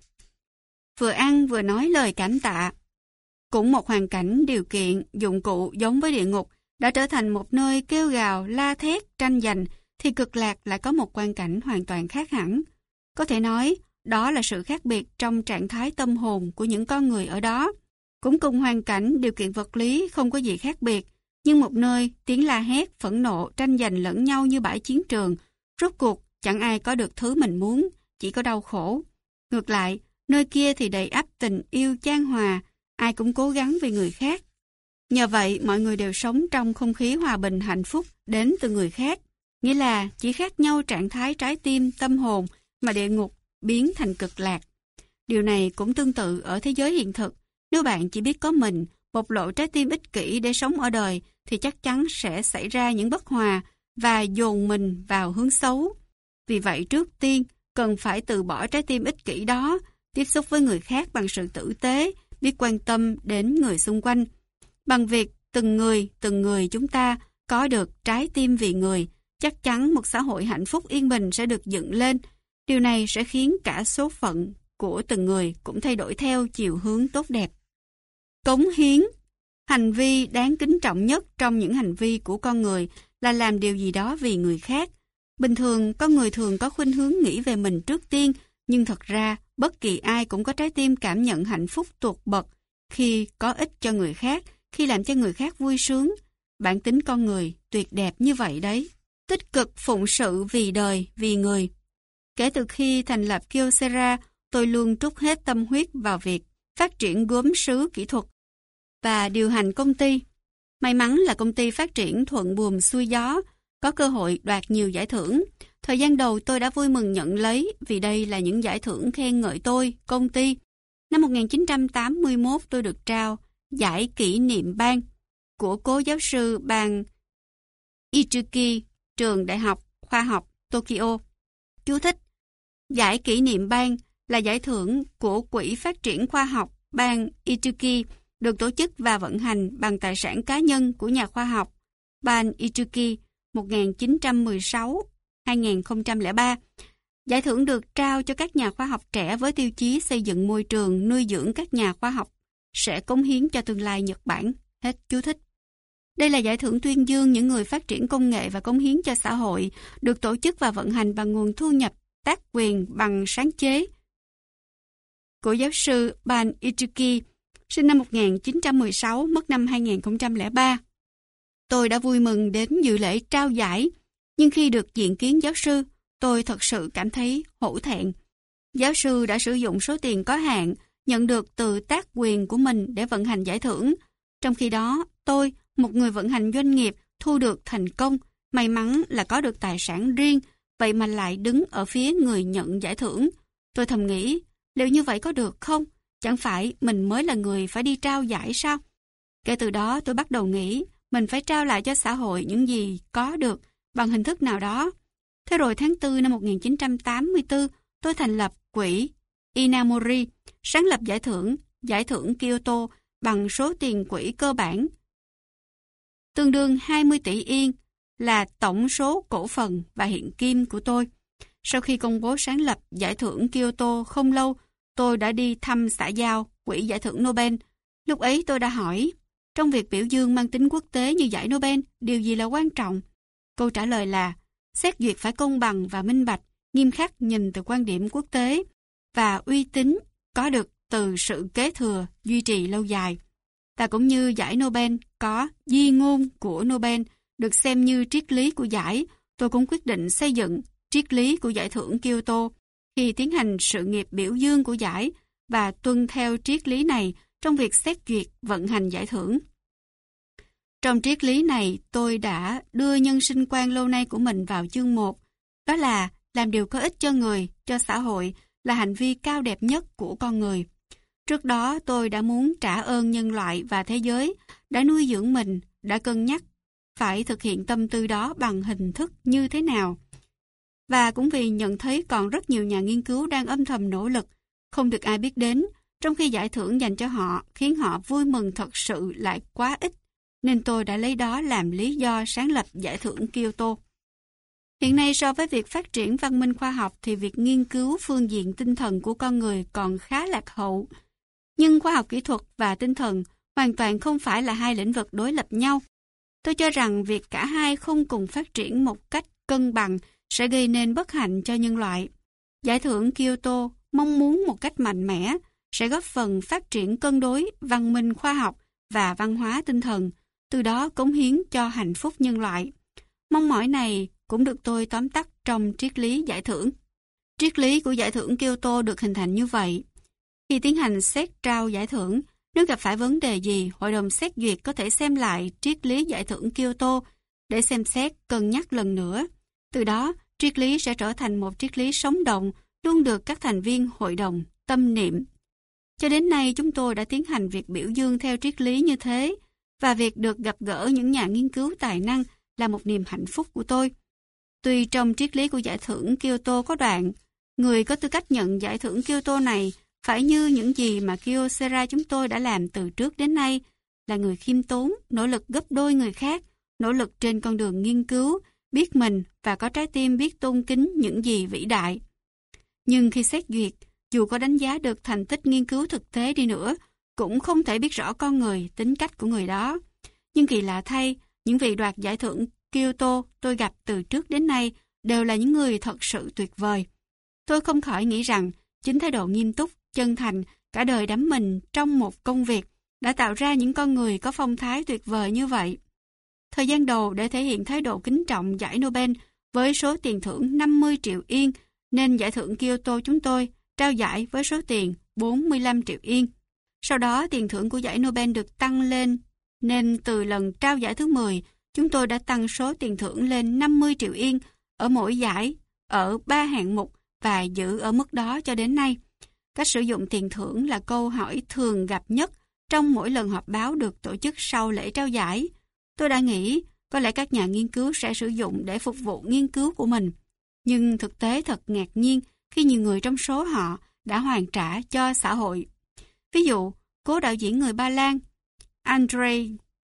Vừa ăn vừa nói lời cảm tạ. Cũng một hoàn cảnh, điều kiện, dụng cụ giống với địa ngục đã trở thành một nơi kêu gào, la thét, tranh giành, thì cực lạc lại có một quang cảnh hoàn toàn khác hẳn. Có thể nói, đó là sự khác biệt trong trạng thái tâm hồn của những con người ở đó. Cũng cùng hoàn cảnh, điều kiện vật lý không có gì khác biệt, nhưng một nơi tiếng la hét, phẫn nộ, tranh giành lẫn nhau như bãi chiến trường. Rốt cuộc, chẳng ai có được thứ mình muốn, chỉ có đau khổ. Ngược lại, nơi kia thì đầy ắp tình yêu chan hòa, ai cũng cố gắng vì người khác. Nhờ vậy, mọi người đều sống trong không khí hòa bình hạnh phúc đến từ người khác. Nghĩa là chỉ khác nhau trạng thái trái tim, tâm hồn mà địa ngục biến thành cực lạc. Điều này cũng tương tự ở thế giới hiện thực. Nếu bạn chỉ biết có mình, bộc lộ trái tim ích kỷ để sống ở đời, thì chắc chắn sẽ xảy ra những bất hòa và dồn mình vào hướng xấu. Vì vậy trước tiên, cần phải từ bỏ trái tim ích kỷ đó, tiếp xúc với người khác bằng sự tử tế, biết quan tâm đến người xung quanh. Bằng việc từng người chúng ta có được trái tim vì người, chắc chắn một xã hội hạnh phúc yên bình sẽ được dựng lên. Điều này sẽ khiến cả số phận của từng người cũng thay đổi theo chiều hướng tốt đẹp. Cống hiến. Hành vi đáng kính trọng nhất trong những hành vi của con người là làm điều gì đó vì người khác. Bình thường, con người thường có khuynh hướng nghĩ về mình trước tiên, nhưng thật ra, bất kỳ ai cũng có trái tim cảm nhận hạnh phúc tột bậc khi có ích cho người khác, khi làm cho người khác vui sướng. Bản tính con người tuyệt đẹp như vậy đấy. Tích cực phụng sự vì đời, vì người. Kể từ khi thành lập Kyocera, tôi luôn trút hết tâm huyết vào việc phát triển gốm sứ kỹ thuật và điều hành công ty. May mắn là công ty phát triển thuận buồm xuôi gió, có cơ hội đoạt nhiều giải thưởng. Thời gian đầu tôi đã vui mừng nhận lấy vì đây là những giải thưởng khen ngợi tôi, công ty. Năm 1981 tôi được trao giải kỷ niệm bang của cố giáo sư bang Ichuki, trường Đại học Khoa học Tokyo. Chú thích: giải kỷ niệm bang là giải thưởng của Quỹ Phát triển Khoa học bang Ichuki, được tổ chức và vận hành bằng tài sản cá nhân của nhà khoa học Ban Ichuki 1916-2003. Giải thưởng được trao cho các nhà khoa học trẻ với tiêu chí xây dựng môi trường nuôi dưỡng các nhà khoa học sẽ cống hiến cho tương lai Nhật Bản. Hết chú thích. Đây là giải thưởng tuyên dương những người phát triển công nghệ và cống hiến cho xã hội, được tổ chức và vận hành bằng nguồn thu nhập tác quyền bằng sáng chế của giáo sư Ban Ituki, sinh năm 1916, mất năm 2003. Tôi đã vui mừng đến dự lễ trao giải, nhưng khi được diện kiến giáo sư, tôi thật sự cảm thấy hổ thẹn. Giáo sư đã sử dụng số tiền có hạn nhận được từ tác quyền của mình để vận hành giải thưởng. Trong khi đó, tôi, một người vận hành doanh nghiệp, thu được thành công, may mắn là có được tài sản riêng, vậy mà lại đứng ở phía người nhận giải thưởng. Tôi thầm nghĩ, liệu như vậy có được không? Chẳng phải mình mới là người phải đi trao giải sao? Kể từ đó tôi bắt đầu nghĩ, mình phải trao lại cho xã hội những gì có được bằng hình thức nào đó. Thế rồi tháng 4 năm 1984, tôi thành lập quỹ Inamori, sáng lập giải thưởng Kyoto bằng số tiền quỹ cơ bản tương đương 20 tỷ yên là tổng số cổ phần và hiện kim của tôi. Sau khi công bố sáng lập giải thưởng Kyoto không lâu, tôi đã đi thăm xã giao quỹ giải thưởng Nobel. Lúc ấy tôi đã hỏi, trong việc biểu dương mang tính quốc tế như giải Nobel, điều gì là quan trọng? Câu trả lời là, xét duyệt phải công bằng và minh bạch, nghiêm khắc nhìn từ quan điểm quốc tế, và uy tín có được từ sự kế thừa, duy trì lâu dài. Và cũng như giải Nobel có di ngôn của Nobel được xem như triết lý của giải, tôi cũng quyết định xây dựng triết lý của giải thưởng Kyoto khi tiến hành sự nghiệp biểu dương của giải và tuân theo triết lý này trong việc xét duyệt vận hành giải thưởng. Trong triết lý này, tôi đã đưa nhân sinh quan lâu nay của mình vào chương 1, đó là làm điều có ích cho người, cho xã hội là hành vi cao đẹp nhất của con người. Trước đó tôi đã muốn trả ơn nhân loại và thế giới, đã nuôi dưỡng mình, đã cân nhắc phải thực hiện tâm tư đó bằng hình thức như thế nào. Và cũng vì nhận thấy còn rất nhiều nhà nghiên cứu đang âm thầm nỗ lực, không được ai biết đến, trong khi giải thưởng dành cho họ khiến họ vui mừng thật sự lại quá ít, nên tôi đã lấy đó làm lý do sáng lập giải thưởng Kyoto. Hiện nay so với việc phát triển văn minh khoa học thì việc nghiên cứu phương diện tinh thần của con người còn khá lạc hậu. Nhưng khoa học kỹ thuật và tinh thần hoàn toàn không phải là hai lĩnh vực đối lập nhau. Tôi cho rằng việc cả hai không cùng phát triển một cách cân bằng sẽ gây nên bất hạnh cho nhân loại. Giải thưởng Kyoto mong muốn một cách mạnh mẽ sẽ góp phần phát triển cân đối văn minh khoa học và văn hóa tinh thần, từ đó cống hiến cho hạnh phúc nhân loại. Mong mỏi này cũng được tôi tóm tắt trong triết lý giải thưởng. Triết lý của giải thưởng Kyoto được hình thành như vậy. Khi tiến hành xét trao giải thưởng, nếu gặp phải vấn đề gì, hội đồng xét duyệt có thể xem lại triết lý giải thưởng Kyoto để xem xét, cân nhắc lần nữa. Từ đó, triết lý sẽ trở thành một triết lý sống động, luôn được các thành viên hội đồng tâm niệm. Cho đến nay, chúng tôi đã tiến hành việc biểu dương theo triết lý như thế, và việc được gặp gỡ những nhà nghiên cứu tài năng là một niềm hạnh phúc của tôi. Tuy trong triết lý của giải thưởng Kyoto có đoạn, người có tư cách nhận giải thưởng Kyoto này phải như những gì mà Kyocera chúng tôi đã làm từ trước đến nay, là người khiêm tốn, nỗ lực gấp đôi người khác, nỗ lực trên con đường nghiên cứu, biết mình và có trái tim biết tôn kính những gì vĩ đại. Nhưng khi xét duyệt, dù có đánh giá được thành tích nghiên cứu thực tế đi nữa, cũng không thể biết rõ con người, tính cách của người đó. Nhưng kỳ lạ thay, những vị đoạt giải thưởng Kyoto tôi gặp từ trước đến nay đều là những người thật sự tuyệt vời. Tôi không khỏi nghĩ rằng chính thái độ nghiêm túc, chân thành, cả đời đắm mình trong một công việc đã tạo ra những con người có phong thái tuyệt vời như vậy. Thời gian đầu để thể hiện thái độ kính trọng giải Nobel với số tiền thưởng 50 triệu yên, nên giải thưởng Kyoto chúng tôi trao giải với số tiền 45 triệu yên. Sau đó tiền thưởng của giải Nobel được tăng lên, nên từ lần trao giải thứ 10, chúng tôi đã tăng số tiền thưởng lên 50 triệu yên ở mỗi giải, ở 3 hạng mục và giữ ở mức đó cho đến nay. Cách sử dụng tiền thưởng là câu hỏi thường gặp nhất trong mỗi lần họp báo được tổ chức sau lễ trao giải. Tôi đã nghĩ có lẽ các nhà nghiên cứu sẽ sử dụng để phục vụ nghiên cứu của mình. Nhưng thực tế thật ngạc nhiên khi nhiều người trong số họ đã hoàn trả cho xã hội. Ví dụ, cố đạo diễn người Ba Lan Andrzej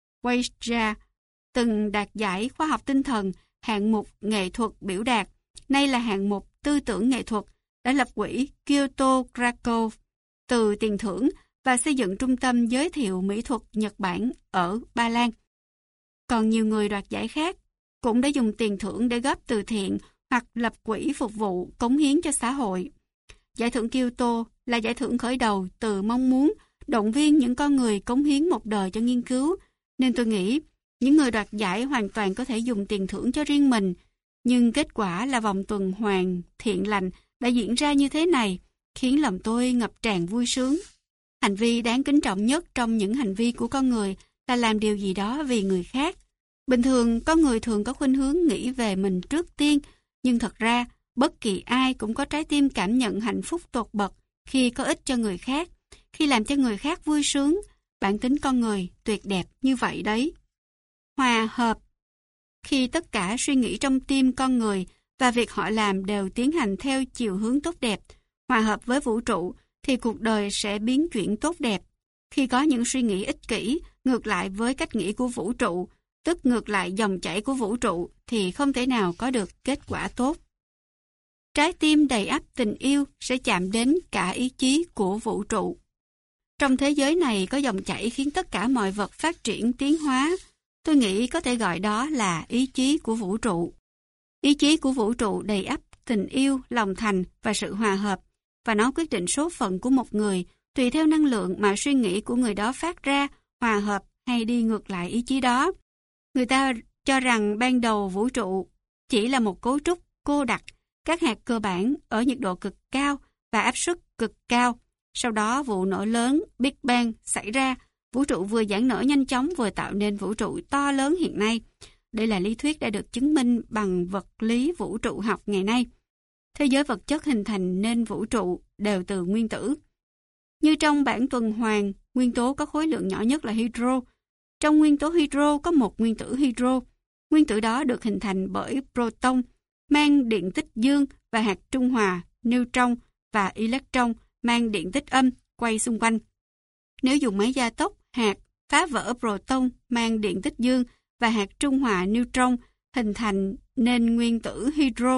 Wajda từng đạt giải khoa học tinh thần hạng mục nghệ thuật biểu đạt, nay là hạng mục tư tưởng nghệ thuật, đã lập quỹ Kyoto Krakow từ tiền thưởng và xây dựng trung tâm giới thiệu mỹ thuật Nhật Bản ở Ba Lan. Còn nhiều người đoạt giải khác cũng đã dùng tiền thưởng để góp từ thiện hoặc lập quỹ phục vụ, cống hiến cho xã hội. Giải thưởng Kyoto là giải thưởng khởi đầu từ mong muốn động viên những con người cống hiến một đời cho nghiên cứu, nên tôi nghĩ những người đoạt giải hoàn toàn có thể dùng tiền thưởng cho riêng mình. Nhưng kết quả là vòng tuần hoàn thiện lành đã diễn ra như thế này, khiến lòng tôi ngập tràn vui sướng. Hành vi đáng kính trọng nhất trong những hành vi của con người là làm điều gì đó vì người khác. Bình thường, con người thường có khuynh hướng nghĩ về mình trước tiên, nhưng thật ra, bất kỳ ai cũng có trái tim cảm nhận hạnh phúc tột bậc khi có ích cho người khác, khi làm cho người khác vui sướng. Bản tính con người tuyệt đẹp như vậy đấy. Hòa hợp. Khi tất cả suy nghĩ trong tim con người và việc họ làm đều tiến hành theo chiều hướng tốt đẹp, hòa hợp với vũ trụ, thì cuộc đời sẽ biến chuyển tốt đẹp. Khi có những suy nghĩ ích kỷ, ngược lại với cách nghĩ của vũ trụ, tức ngược lại dòng chảy của vũ trụ, thì không thể nào có được kết quả tốt. Trái tim đầy ắp tình yêu sẽ chạm đến cả ý chí của vũ trụ. Trong thế giới này có dòng chảy khiến tất cả mọi vật phát triển tiến hóa. Tôi nghĩ có thể gọi đó là ý chí của vũ trụ. Ý chí của vũ trụ đầy ắp tình yêu, lòng thành và sự hòa hợp, và nó quyết định số phận của một người tùy theo năng lượng mà suy nghĩ của người đó phát ra, hòa hợp hay đi ngược lại ý chí đó. Người ta cho rằng ban đầu vũ trụ chỉ là một cấu trúc cô đặc, các hạt cơ bản ở nhiệt độ cực cao và áp suất cực cao. Sau đó vụ nổ lớn Big Bang xảy ra, vũ trụ vừa giãn nở nhanh chóng vừa tạo nên vũ trụ to lớn hiện nay. Đây là lý thuyết đã được chứng minh bằng vật lý vũ trụ học ngày nay. Thế giới vật chất hình thành nên vũ trụ đều từ nguyên tử. Như trong bảng tuần hoàn, nguyên tố có khối lượng nhỏ nhất là hydro. Trong nguyên tố hydro có một nguyên tử hydro. Nguyên tử đó được hình thành bởi proton, mang điện tích dương, và hạt trung hòa, neutron và electron, mang điện tích âm, quay xung quanh. Nếu dùng máy gia tốc, hạt phá vỡ proton, mang điện tích dương, và hạt trung hòa neutron hình thành nên nguyên tử hydro,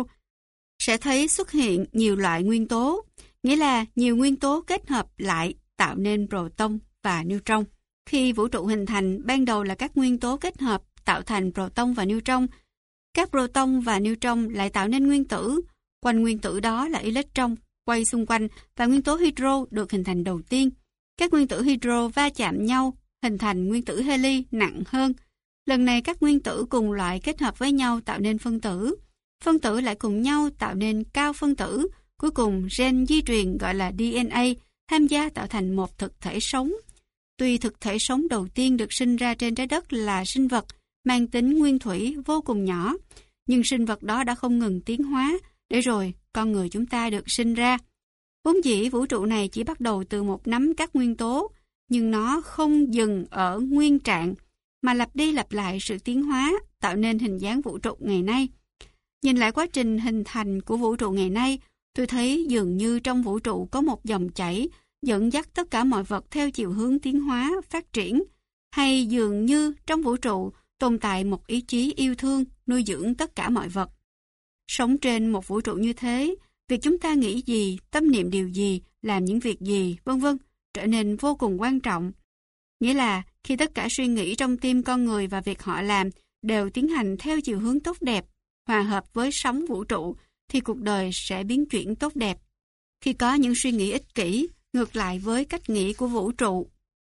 sẽ thấy xuất hiện nhiều loại nguyên tố, nghĩa là nhiều nguyên tố kết hợp lại tạo nên proton và neutron. Khi vũ trụ hình thành, ban đầu là các nguyên tố kết hợp tạo thành proton và neutron. Các proton và neutron lại tạo nên nguyên tử. Quanh nguyên tử đó là electron quay xung quanh, và nguyên tố hydro được hình thành đầu tiên. Các nguyên tử hydro va chạm nhau, hình thành nguyên tử heli nặng hơn. Lần này các nguyên tử cùng loại kết hợp với nhau tạo nên phân tử. Phân tử lại cùng nhau tạo nên cao phân tử. Cuối cùng, gen di truyền gọi là DNA tham gia tạo thành một thực thể sống. Tuy thực thể sống đầu tiên được sinh ra trên trái đất là sinh vật mang tính nguyên thủy vô cùng nhỏ, nhưng sinh vật đó đã không ngừng tiến hóa, để rồi con người chúng ta được sinh ra. Vốn dĩ vũ trụ này chỉ bắt đầu từ một nắm các nguyên tố, nhưng nó không dừng ở nguyên trạng, mà lặp đi lặp lại sự tiến hóa, tạo nên hình dáng vũ trụ ngày nay. Nhìn lại quá trình hình thành của vũ trụ ngày nay, tôi thấy dường như trong vũ trụ có một dòng chảy dẫn dắt tất cả mọi vật theo chiều hướng tiến hóa, phát triển, hay dường như trong vũ trụ tồn tại một ý chí yêu thương nuôi dưỡng tất cả mọi vật. Sống trên một vũ trụ như thế, việc chúng ta nghĩ gì, tâm niệm điều gì, làm những việc gì, vân vân, trở nên vô cùng quan trọng. Nghĩa là khi tất cả suy nghĩ trong tim con người và việc họ làm đều tiến hành theo chiều hướng tốt đẹp, hòa hợp với sóng vũ trụ, thì cuộc đời sẽ biến chuyển tốt đẹp. Khi có những suy nghĩ ích kỷ, ngược lại với cách nghĩ của vũ trụ,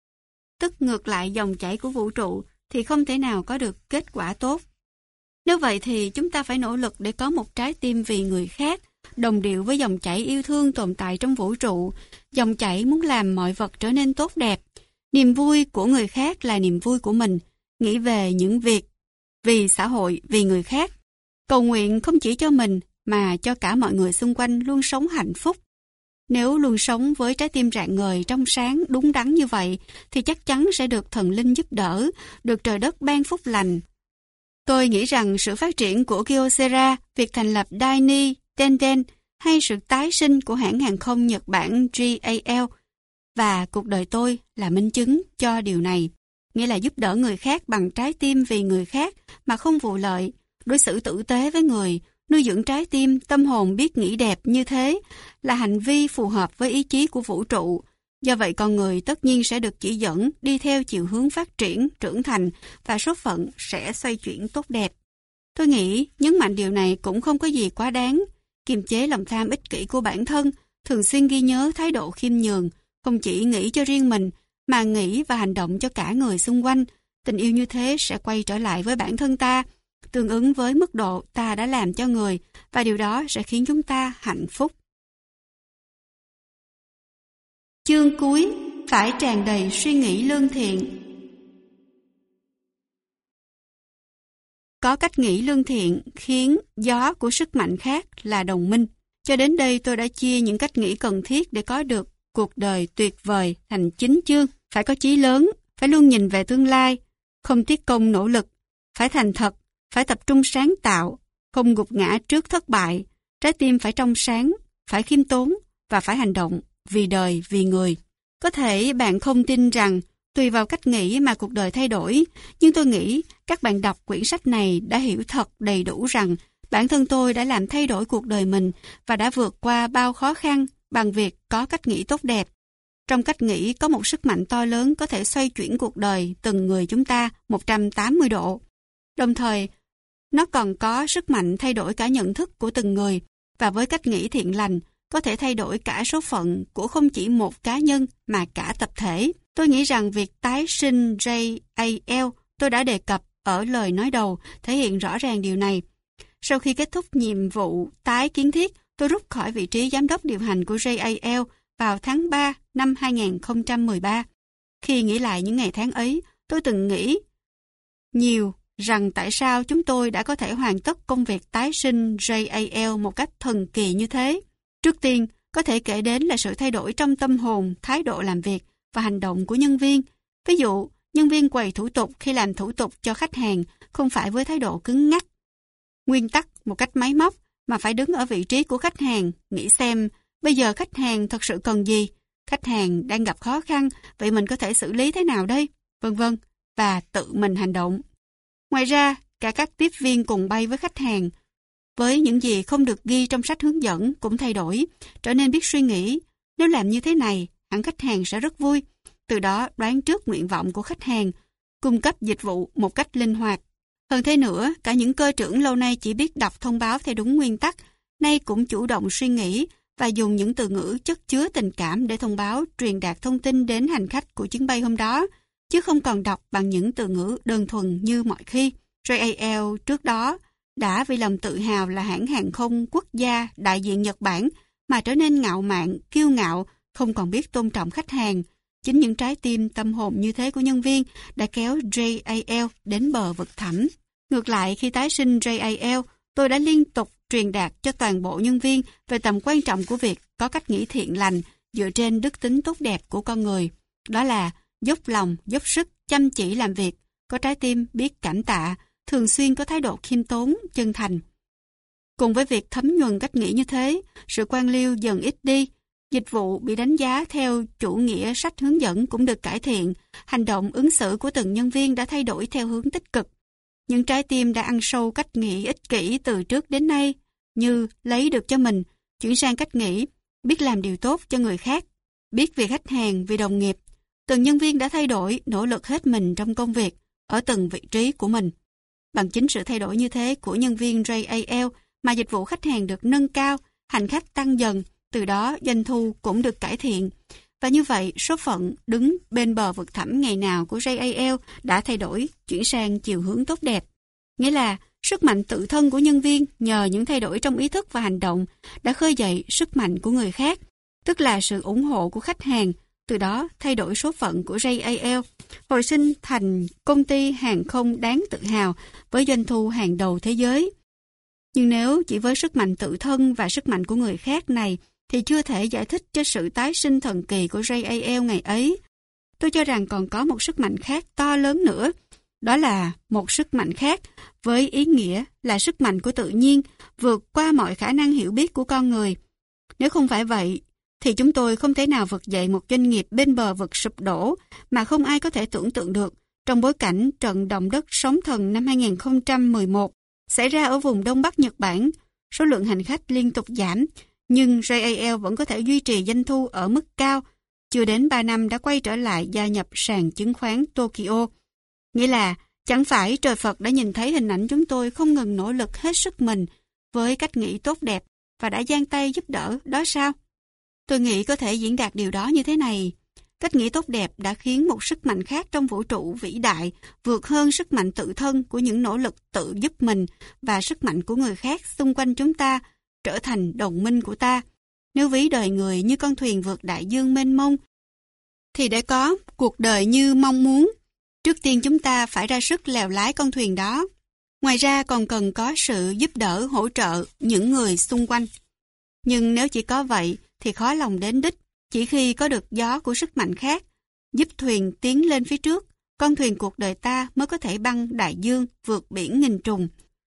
tức ngược lại dòng chảy của vũ trụ, thì không thể nào có được kết quả tốt. Nếu vậy thì chúng ta phải nỗ lực để có một trái tim vì người khác, đồng điệu với dòng chảy yêu thương tồn tại trong vũ trụ. Dòng chảy muốn làm mọi vật trở nên tốt đẹp. Niềm vui của người khác là niềm vui của mình. Nghĩ về những việc vì xã hội, vì người khác. Cầu nguyện không chỉ cho mình mà cho cả mọi người xung quanh luôn sống hạnh phúc. Nếu luôn sống với trái tim rạng ngời, trong sáng, đúng đắn như vậy, thì chắc chắn sẽ được thần linh giúp đỡ, được trời đất ban phúc lành. Tôi nghĩ rằng sự phát triển của Kyocera, việc thành lập Daini, Tenden hay sự tái sinh của hãng hàng không Nhật Bản GAL và cuộc đời tôi là minh chứng cho điều này. Nghĩa là giúp đỡ người khác bằng trái tim vì người khác mà không vụ lợi, đối xử tử tế với người, nuôi dưỡng trái tim, tâm hồn biết nghĩ đẹp như thế là hành vi phù hợp với ý chí của vũ trụ. Do vậy con người tất nhiên sẽ được chỉ dẫn đi theo chiều hướng phát triển, trưởng thành và số phận sẽ xoay chuyển tốt đẹp. Tôi nghĩ nhấn mạnh điều này cũng không có gì quá đáng. Kiềm chế lòng tham ích kỷ của bản thân, thường xuyên ghi nhớ thái độ khiêm nhường, không chỉ nghĩ cho riêng mình mà nghĩ và hành động cho cả người xung quanh. Tình yêu như thế sẽ quay trở lại với bản thân ta, tương ứng với mức độ ta đã làm cho người, và điều đó sẽ khiến chúng ta hạnh phúc. Chương cuối phải tràn đầy suy nghĩ lương thiện. Có cách nghĩ lương thiện khiến gió của sức mạnh khác là đồng minh. Cho đến đây tôi đã chia những cách nghĩ cần thiết để có được cuộc đời tuyệt vời thành 9 chương. Phải có chí lớn, phải luôn nhìn về tương lai, không tiếc công nỗ lực, phải thành thật, phải tập trung sáng tạo, không gục ngã trước thất bại, trái tim phải trong sáng, phải khiêm tốn và phải hành động vì đời, vì người. Có thể bạn không tin rằng tùy vào cách nghĩ mà cuộc đời thay đổi, nhưng tôi nghĩ các bạn đọc quyển sách này đã hiểu thật đầy đủ rằng bản thân tôi đã làm thay đổi cuộc đời mình và đã vượt qua bao khó khăn bằng việc có cách nghĩ tốt đẹp. Trong cách nghĩ có một sức mạnh to lớn có thể xoay chuyển cuộc đời từng người chúng ta 180 độ. Đồng thời, nó còn có sức mạnh thay đổi cả nhận thức của từng người, và với cách nghĩ thiện lành, có thể thay đổi cả số phận của không chỉ một cá nhân mà cả tập thể. Tôi nghĩ rằng việc tái sinh JAL tôi đã đề cập ở lời nói đầu thể hiện rõ ràng điều này. Sau khi kết thúc nhiệm vụ tái kiến thiết, tôi rút khỏi vị trí giám đốc điều hành của JAL vào tháng 3 năm 2013. Khi nghĩ lại những ngày tháng ấy, tôi từng nghĩ nhiều rằng tại sao chúng tôi đã có thể hoàn tất công việc tái sinh JAL một cách thần kỳ như thế. Trước tiên, có thể kể đến là sự thay đổi trong tâm hồn, thái độ làm việc và hành động của nhân viên. Ví dụ, nhân viên quầy thủ tục khi làm thủ tục cho khách hàng không phải với thái độ cứng ngắc, nguyên tắc một cách máy móc, mà phải đứng ở vị trí của khách hàng, nghĩ xem bây giờ khách hàng thật sự cần gì, khách hàng đang gặp khó khăn, vậy mình có thể xử lý thế nào đây, vân vân, và tự mình hành động. Ngoài ra, cả các tiếp viên cùng bay với khách hàng, với những gì không được ghi trong sách hướng dẫn cũng thay đổi, trở nên biết suy nghĩ. Nếu làm như thế này, hẳn khách hàng sẽ rất vui. Từ đó đoán trước nguyện vọng của khách hàng, cung cấp dịch vụ một cách linh hoạt. Hơn thế nữa, cả những cơ trưởng lâu nay chỉ biết đọc thông báo theo đúng nguyên tắc, nay cũng chủ động suy nghĩ và dùng những từ ngữ chất chứa tình cảm để thông báo, truyền đạt thông tin đến hành khách của chuyến bay hôm đó, chứ không còn đọc bằng những từ ngữ đơn thuần như mọi khi. JAL trước đó đã vì lòng tự hào là hãng hàng không quốc gia đại diện Nhật Bản mà trở nên ngạo mạn, kiêu ngạo, không còn biết tôn trọng khách hàng. Chính những trái tim tâm hồn như thế của nhân viên đã kéo JAL đến bờ vực thẳm. Ngược lại, khi tái sinh JAL, tôi đã liên tục truyền đạt cho toàn bộ nhân viên về tầm quan trọng của việc có cách nghĩ thiện lành dựa trên đức tính tốt đẹp của con người. Đó là dốc lòng, dốc sức, chăm chỉ làm việc, có trái tim biết cảm tạ, thường xuyên có thái độ khiêm tốn, chân thành. Cùng với việc thấm nhuần cách nghĩ như thế, sự quan liêu dần ít đi, dịch vụ bị đánh giá theo chủ nghĩa sách hướng dẫn cũng được cải thiện, hành động ứng xử của từng nhân viên đã thay đổi theo hướng tích cực. Những trái tim đã ăn sâu cách nghĩ ích kỷ từ trước đến nay, như lấy được cho mình, chuyển sang cách nghĩ, biết làm điều tốt cho người khác, biết vì khách hàng, vì đồng nghiệp. Từng nhân viên đã thay đổi, nỗ lực hết mình trong công việc, ở từng vị trí của mình. Bằng chính sự thay đổi như thế của nhân viên JAL mà dịch vụ khách hàng được nâng cao, hành khách tăng dần, từ đó doanh thu cũng được cải thiện. Và như vậy, số phận đứng bên bờ vực thẳm ngày nào của JAL đã thay đổi, chuyển sang chiều hướng tốt đẹp. Nghĩa là sức mạnh tự thân của nhân viên nhờ những thay đổi trong ý thức và hành động đã khơi dậy sức mạnh của người khác, tức là sự ủng hộ của khách hàng, từ đó thay đổi số phận của JAL, hồi sinh thành công ty hàng không đáng tự hào với doanh thu hàng đầu thế giới. Nhưng nếu chỉ với sức mạnh tự thân và sức mạnh của người khác này thì chưa thể giải thích cho sự tái sinh thần kỳ của JAL ngày ấy. Tôi cho rằng còn có một sức mạnh khác to lớn nữa, đó là một sức mạnh khác với ý nghĩa là sức mạnh của tự nhiên vượt qua mọi khả năng hiểu biết của con người. Nếu không phải vậy, thì chúng tôi không thể nào vực dậy một doanh nghiệp bên bờ vực sụp đổ mà không ai có thể tưởng tượng được trong bối cảnh trận động đất sóng thần năm 2011 xảy ra ở vùng Đông Bắc Nhật Bản. Số lượng hành khách liên tục giảm, nhưng JAL vẫn có thể duy trì doanh thu ở mức cao chưa đến 3 năm đã quay trở lại gia nhập sàn chứng khoán Tokyo. Nghĩa là chẳng phải trời Phật đã nhìn thấy hình ảnh chúng tôi không ngừng nỗ lực hết sức mình với cách nghĩ tốt đẹp và đã giang tay giúp đỡ đó sao? Tôi nghĩ có thể diễn đạt điều đó như thế này. Cách nghĩ tốt đẹp đã khiến một sức mạnh khác trong vũ trụ vĩ đại vượt hơn sức mạnh tự thân của những nỗ lực tự giúp mình và sức mạnh của người khác xung quanh chúng ta trở thành đồng minh của ta. Nếu ví đời người như con thuyền vượt đại dương mênh mông, thì để có cuộc đời như mong muốn, trước tiên chúng ta phải ra sức lèo lái con thuyền đó. Ngoài ra còn cần có sự giúp đỡ, hỗ trợ những người xung quanh. Nhưng nếu chỉ có vậy thì khó lòng đến đích. Chỉ khi có được gió của sức mạnh khác, giúp thuyền tiến lên phía trước, con thuyền cuộc đời ta mới có thể băng đại dương, vượt biển nghìn trùng.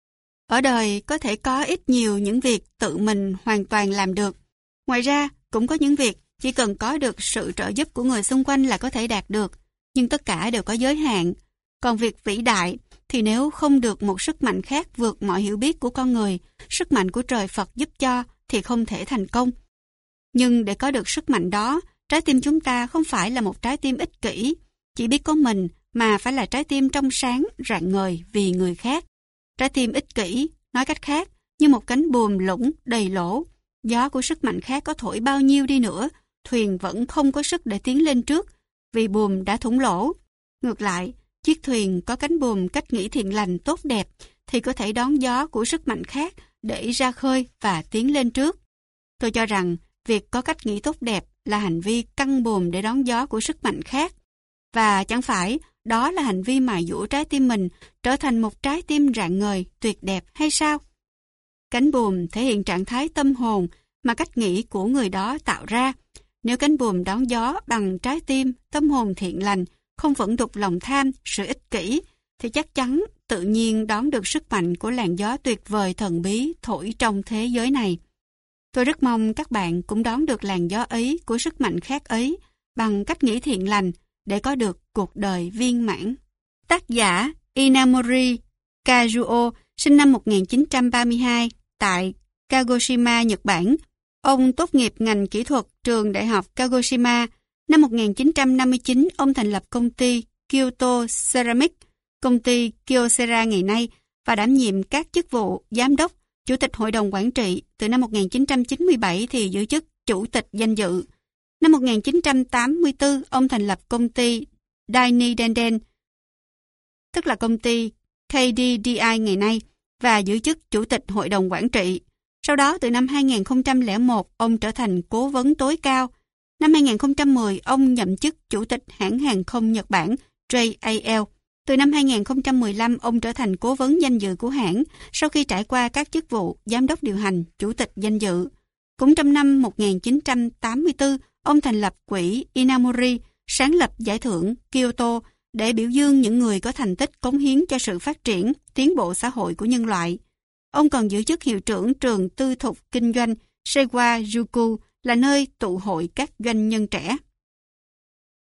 Ở đời có thể có ít nhiều những việc tự mình hoàn toàn làm được. Ngoài ra, cũng có những việc chỉ cần có được sự trợ giúp của người xung quanh là có thể đạt được, nhưng tất cả đều có giới hạn. Còn việc vĩ đại thì nếu không được một sức mạnh khác vượt mọi hiểu biết của con người, sức mạnh của trời Phật giúp cho thì không thể thành công. Nhưng để có được sức mạnh đó, trái tim chúng ta không phải là một trái tim ích kỷ, chỉ biết có mình, mà phải là trái tim trong sáng, rạng ngời vì người khác. Trái tim ích kỷ, nói cách khác, như một cánh buồm lũng đầy lỗ. Gió của sức mạnh khác có thổi bao nhiêu đi nữa, thuyền vẫn không có sức để tiến lên trước, vì buồm đã thủng lỗ. Ngược lại, chiếc thuyền có cánh buồm cách nghĩ thiện lành tốt đẹp, thì có thể đón gió của sức mạnh khác để ra khơi và tiến lên trước. Tôi cho rằng, việc có cách nghĩ tốt đẹp là hành vi căng buồm để đón gió của sức mạnh khác. Và chẳng phải đó là hành vi mài dũa trái tim mình trở thành một trái tim rạng ngời, tuyệt đẹp hay sao? Cánh buồm thể hiện trạng thái tâm hồn mà cách nghĩ của người đó tạo ra. Nếu cánh buồm đón gió bằng trái tim, tâm hồn thiện lành, không vẫn đục lòng tham, sự ích kỷ, thì chắc chắn tự nhiên đón được sức mạnh của làn gió tuyệt vời thần bí thổi trong thế giới này. Tôi rất mong các bạn cũng đón được làn gió ấy của sức mạnh khác ấy bằng cách nghĩ thiện lành để có được cuộc đời viên mãn. Tác giả Inamori Kazuo sinh năm 1932 tại Kagoshima, Nhật Bản. Ông tốt nghiệp ngành kỹ thuật trường Đại học Kagoshima. Năm 1959, ông thành lập công ty Kyoto Ceramic, công ty Kyocera ngày nay, và đảm nhiệm các chức vụ giám đốc, chủ tịch hội đồng quản trị. Từ năm 1997 thì giữ chức chủ tịch danh dự. Năm 1984, ông thành lập công ty Daini Denden, tức là công ty KDDI ngày nay, và giữ chức chủ tịch hội đồng quản trị. Sau đó, từ năm 2001, ông trở thành cố vấn tối cao. Năm 2010, ông nhậm chức chủ tịch hãng hàng không Nhật Bản JAL. Từ năm 2015, ông trở thành cố vấn danh dự của hãng sau khi trải qua các chức vụ giám đốc điều hành, chủ tịch danh dự. Cũng trong năm 1984, ông thành lập quỹ Inamori, sáng lập giải thưởng Kyoto để biểu dương những người có thành tích cống hiến cho sự phát triển, tiến bộ xã hội của nhân loại. Ông còn giữ chức hiệu trưởng trường tư thục kinh doanh Seiwa Juku, là nơi tụ hội các doanh nhân trẻ.